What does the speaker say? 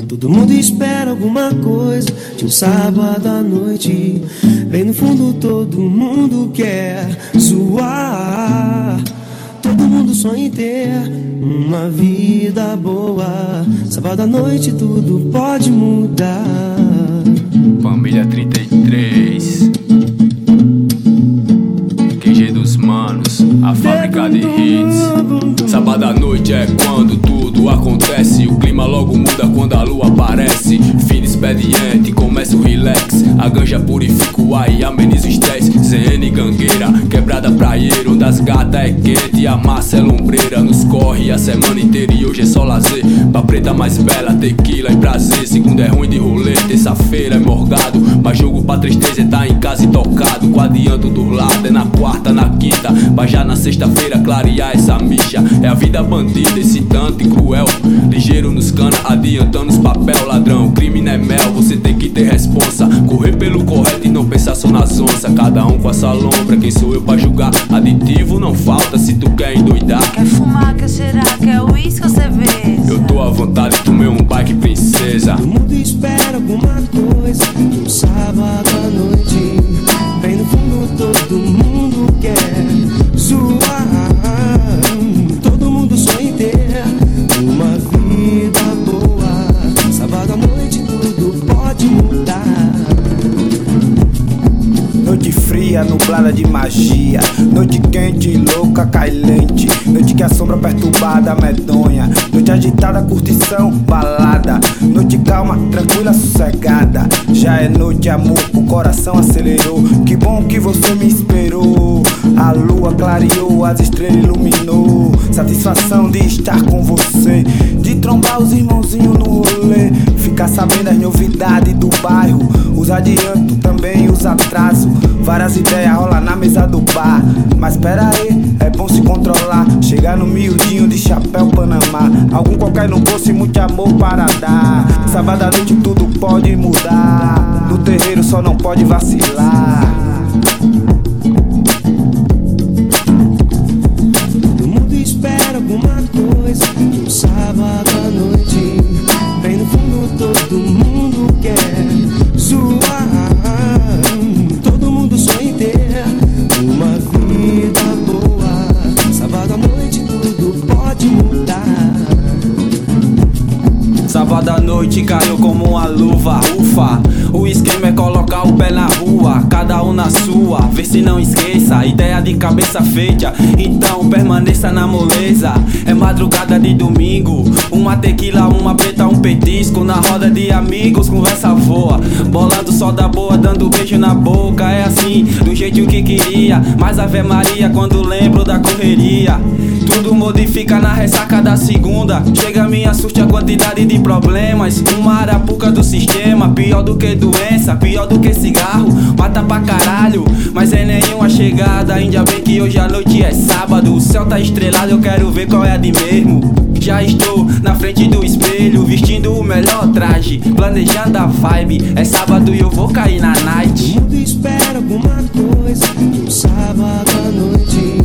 Todo mundo espera alguma coisa de um sábado à noite. Bem no fundo todo mundo quer zoar. Todo mundo sonha em ter uma vida boa. Sábado à noite tudo pode mudar. Família 33, QG dos manos, a fábrica de hits. Sábado à noite é quando tudo acontece. O clima logo muda quando a lua aparece. Fim de expediente, começa o relax. A ganja purifica o ar e ameniza o estresse. ZN gangueira, quebrada praieira, onde as gatas é quente e a massa é lombreira. Nos corre a semana inteira e hoje é só lazer. Pra preta mais bela, tequila e prazer. Segunda é ruim de rolê, terça-feira é morgado. Mas jogo pra tristeza é tá em casa e tocado. Com adianto do lado é na quarta, na quinta. Pra já na sexta-feira clarear essa micha. É a vida bandida, excitante e cruel. Ligeiro nos cana, adiantando os papel. Ladrão, crime não é mel, você tem que ter responsa. Correr pelo correto e não pensar só nas onças. Cada um com a sua lombra, quem sou eu pra julgar? Aditivo não falta se tu quer endoidar. Quer fumar, quer cheirar, quer uísque ou cerveja? Eu tô à vontade, tomei um bike princesa. Todo mundo espera alguma coisa de um sábado à noite. Bem no fundo todo mundo quer zoar. Todo mundo sonha em ter uma vida boa. Sábado à noite tudo pode mudar. Noite fria, nublada de magia. Noite quente, louca, cai lente. Noite que a sombra perturbada, medonha. Noite agitada, curtição, balada. Noite calma, tranquila, sossegada. Já é noite, amor, o coração acelerou. Que bom que você me esperou. A lua clareou, as estrelas iluminou. Satisfação de estar com você, de trombar os irmãozinhos no rolê. Ficar sabendo as novidades do bairro, os adiantos também, os atrasos. Várias ideias rola na mesa do bar. Mas pera aí, é bom se controlar. Chegar no miudinho de chapéu Panamá. Algum qualquer no bolso e muito amor para dar. Sábado à noite tudo pode mudar. No terreiro só não pode vacilar. Todo mundo espera alguma coisa de um sábado à noite. Bem no fundo todo mundo quer zoar. Todo mundo sonha em ter uma vida boa. Sábado à noite tudo pode mudar. Sábado à noite caiu como uma luva, ufa. O esquema é colocar o pé na rua, cada um na sua, vê se não esqueça. Ideia de cabeça feita, então permaneça na moleza. É madrugada de domingo, uma tequila, uma preta, um petisco. Na roda de amigos, conversa voa, bolando só da boa, dando beijo na boca. É assim, do jeito que queria, mas Ave Maria quando lembro da correria. Tudo modifica na ressaca da segunda. Chega a minha surte a quantidade de problemas. Uma arapuca do sistema, pior do que doença, pior do que cigarro, mata pra caralho, mas é nenhuma chegada. Ainda bem que hoje à noite é sábado. O céu tá estrelado, eu quero ver qual é a de mesmo. Já estou na frente do espelho, vestindo o melhor traje, planejando a vibe. É sábado e eu vou cair na night. Todo mundo espera alguma coisa de um sábado à noite.